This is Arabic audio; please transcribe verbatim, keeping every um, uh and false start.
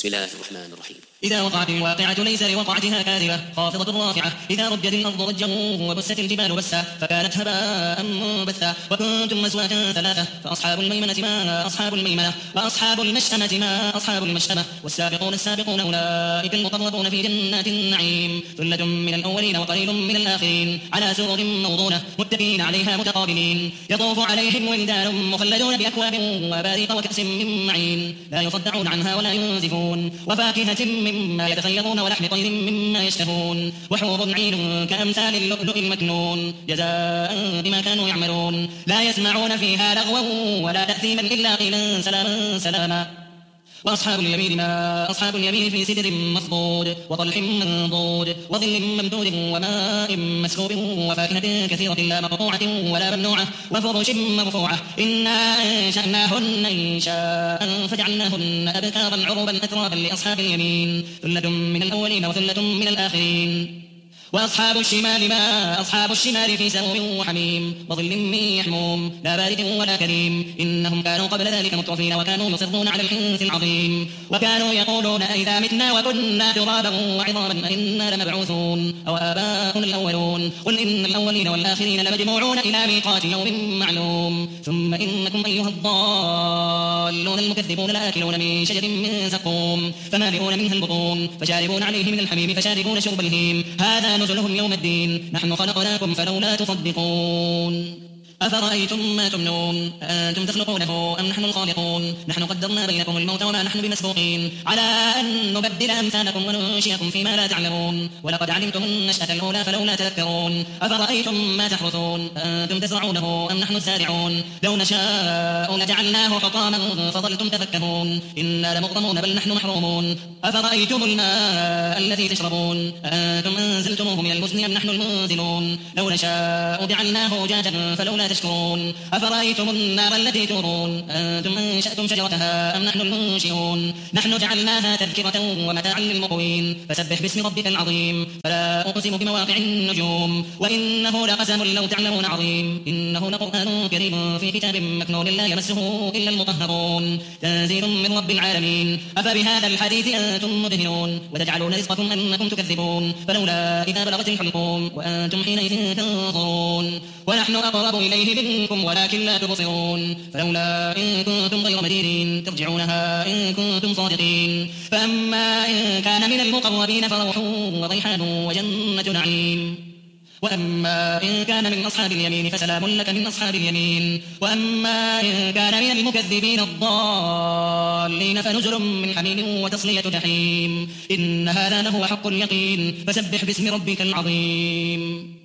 بسم الله الرحمن الرحيم. إذا وقعت الواقعة ليس لوقعتها كاذبة خافضة رافعة إذا رجت الأرض رجا وبست الجبال بسا فكانت هباء منبثا وكنتم مسواكا ثلاثة فأصحاب الميمنة ما أصحاب الميمنة وأصحاب المشأمة ما أصحاب المشأمة والسابقون السابقون أولئك المقربون في جنات النعيم ثلة من الأولين وقليل من الآخرين على سرر موضونة متكئين عليها متقابلين يطوف عليهم ولدان مخلدون بأكواب وأباريق وكأس من معين لا يصدعون عنها ولا ينزفون وفاكهة مما يتخيرون ولحم طير مما يشتهون وحور عين كأمثال اللؤلؤ المكنون جزاء بما كانوا يعملون لا يسمعون فيها لغوا ولا تأثيما إلا قيلا سلاما سلاما وأصحاب اليمين ما أصحاب اليمين في سدر مصضود وطلح منضود وظل ممدود وماء مسكوب وفاكهة كثيرة لا مقطوعة ولا ممنوعة وفرش مرفوعة إنا أنشأناهن إنشاء فجعلناهن أبكارا عربا أترابا لأصحاب اليمين ثلة من الأولين وثلة من الآخرين وأصحاب الشمال ما أصحاب الشمال في سرور وحميم وظل من يحموم لا بارد ولا كريم إنهم كانوا قبل ذلك مترفين وكانوا يصرون على الحنث العظيم وكانوا يقولون أئذا متنا وكنا ترابا وعظاما أئنا لمبعوثون أو آباؤنا الأولون قل إن الأولين والآخرين لمجموعون إلى ميقات يوم معلوم ثم إنكم أيها الضالون المكذبون لآكلون من شجر من زقوم فمالئون منها البطون فشاربون عليه من الحميم فشاربون شرب الهيم هذا نزلهم يوم الدين نحن خلقناكم فلولا تصدقون أفرأيتم ما تمنون أنتم تخلقونه أم نحن الخالقون نحن قدرنا بينكم الموت وما نحن بمسبوقين على أن نبدل أمثالكم وننشئكم فيما لا تعلمون ولقد علمتم النشأة الأولى فلولا تذكرون أفرأيتم ما تحرثون أنتم تزرعونه أم نحن الزارعون لو نشاء لجعلناه حطاما فظلتم تفكهون إنا لمغرمون بل نحن محرومون أفرأيتم الماء الذي تشربون أنتم أنزلتموه من المزن أم نحن المنزلون لو نشاء جعلناه أجاجا فلولا تشكرون أفرأيتم النار التي تورون أنتم أنشأتم شجرتها أم نحن المنشئون نحن جعلناها تذكرة ومتاعا للمقوين فسبح باسم ربك العظيم فلا أقسم بمواقع النجوم وإنه لقسم لو تعلمون عظيم إنه لقرآن كريم في كتاب مكنون لا يمسه إلا المطهرون تنزيل من رب العالمين أفبهذا الحديث أنتم مدهنون وتجعلون رزقكم أنكم تكذبون فلولا إذا بلغت الحلقوم وأنتم حينئذ تنظرون ونحن أقرب إليه منكم ولكن لا تبصرون فلولا إن كنتم غير مدينين ترجعونها إن كنتم صادقين فأما إن كان من المقربين فروح وريحان وجنة نعيم وأما إن كان من أصحاب اليمين فسلام لك من أصحاب اليمين وأما إن كان من المكذبين الضالين فنزل من حميم وتصلية جحيم إن هذا لهو حق اليقين فسبح باسم ربك العظيم